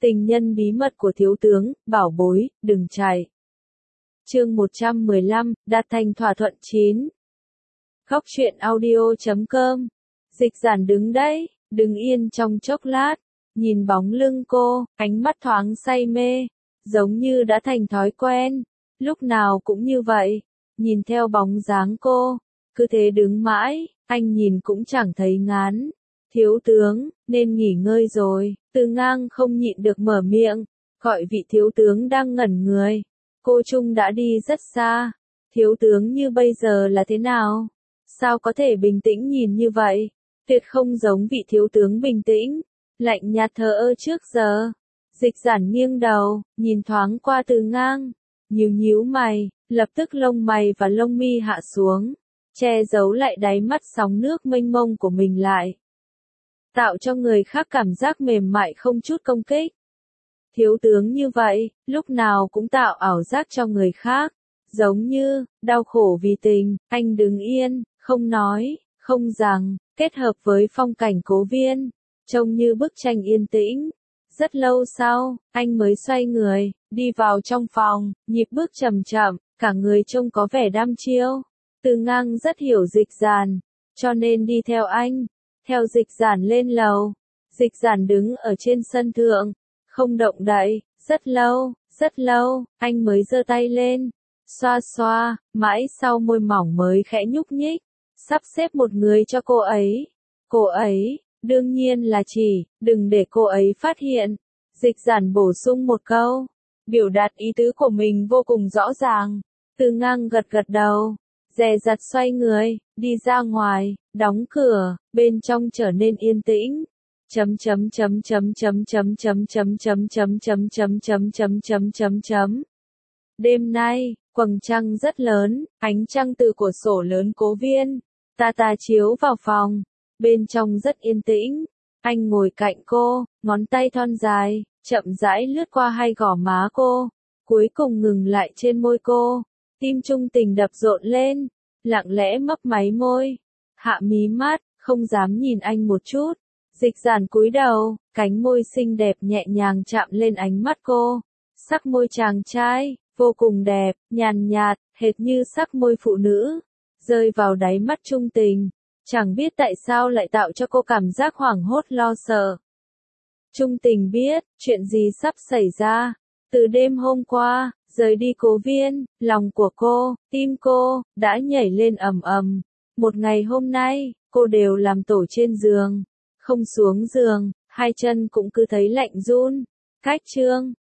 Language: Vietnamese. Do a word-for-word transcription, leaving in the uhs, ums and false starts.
Tình nhân bí mật của thiếu tướng, bảo bối, đừng chạy. Chương một trăm mười lăm, đạt thành thỏa thuận chín. Góc truyện audio chấm com. Dịch Giản đứng đấy, đứng yên trong chốc lát, nhìn bóng lưng cô, ánh mắt thoáng say mê, giống như đã thành thói quen, lúc nào cũng như vậy, nhìn theo bóng dáng cô, cứ thế đứng mãi, anh nhìn cũng chẳng thấy ngán. Thiếu tướng, nên nghỉ ngơi rồi, Từ Ngang không nhịn được mở miệng, gọi vị thiếu tướng đang ngẩn người. Cô Trung đã đi rất xa, thiếu tướng như bây giờ là thế nào? Sao có thể bình tĩnh nhìn như vậy? Tuyệt không giống vị thiếu tướng bình tĩnh, lạnh nhạt thờ ơ trước giờ. Dịch Giản nghiêng đầu, nhìn thoáng qua Từ Ngang, nhíu nhíu mày, lập tức lông mày và lông mi hạ xuống, che giấu lại đáy mắt sóng nước mênh mông của mình lại, tạo cho người khác cảm giác mềm mại không chút công kích. Thiếu tướng như vậy, lúc nào cũng tạo ảo giác cho người khác, giống như, đau khổ vì tình, anh đứng yên, không nói, không rằng, kết hợp với phong cảnh Cố Viên, trông như bức tranh yên tĩnh. Rất lâu sau, anh mới xoay người, đi vào trong phòng, nhịp bước chậm chậm, cả người trông có vẻ đăm chiêu. Từ Ngang rất hiểu Dịch Giản, cho nên đi theo anh, theo Dịch Giản lên lầu. Dịch Giản đứng ở trên sân thượng, không động đậy, rất lâu, rất lâu, anh mới giơ tay lên, xoa xoa, mãi sau môi mỏng mới khẽ nhúc nhích, sắp xếp một người cho cô ấy. Cô ấy, đương nhiên là chỉ, đừng để cô ấy phát hiện. Dịch Giản bổ sung một câu, biểu đạt ý tứ của mình vô cùng rõ ràng. Từ Ngang gật gật đầu, dè dặt xoay người, đi ra ngoài, đóng cửa, bên trong trở nên yên tĩnh. Chấm chấm chấm chấm chấm chấm chấm chấm chấm chấm chấm chấm chấm chấm chấm chấm chấm. Đêm nay, quầng trăng rất lớn, ánh trăng từ cửa sổ lớn Cố Viên, tà tà chiếu vào phòng, bên trong rất yên tĩnh. Anh ngồi cạnh cô, ngón tay thon dài, chậm rãi lướt qua hai gò má cô, cuối cùng ngừng lại trên môi cô. Tim trung tình đập rộn lên, lặng lẽ mấp máy môi, hạ mí mắt, không dám nhìn anh một chút. Dịch Giản cúi đầu, cánh môi xinh đẹp nhẹ nhàng chạm lên ánh mắt cô. Sắc môi chàng trai, vô cùng đẹp, nhàn nhạt, hệt như sắc môi phụ nữ, rơi vào đáy mắt trung tình. Chẳng biết tại sao lại tạo cho cô cảm giác hoảng hốt lo sợ. Trung tình biết, chuyện gì sắp xảy ra. Từ đêm hôm qua, rời đi Cố Viên, lòng của cô, tim cô, đã nhảy lên ầm ầm. Một ngày hôm nay, cô đều làm tổ trên giường, không xuống giường, hai chân cũng cứ thấy lạnh run. Cách chương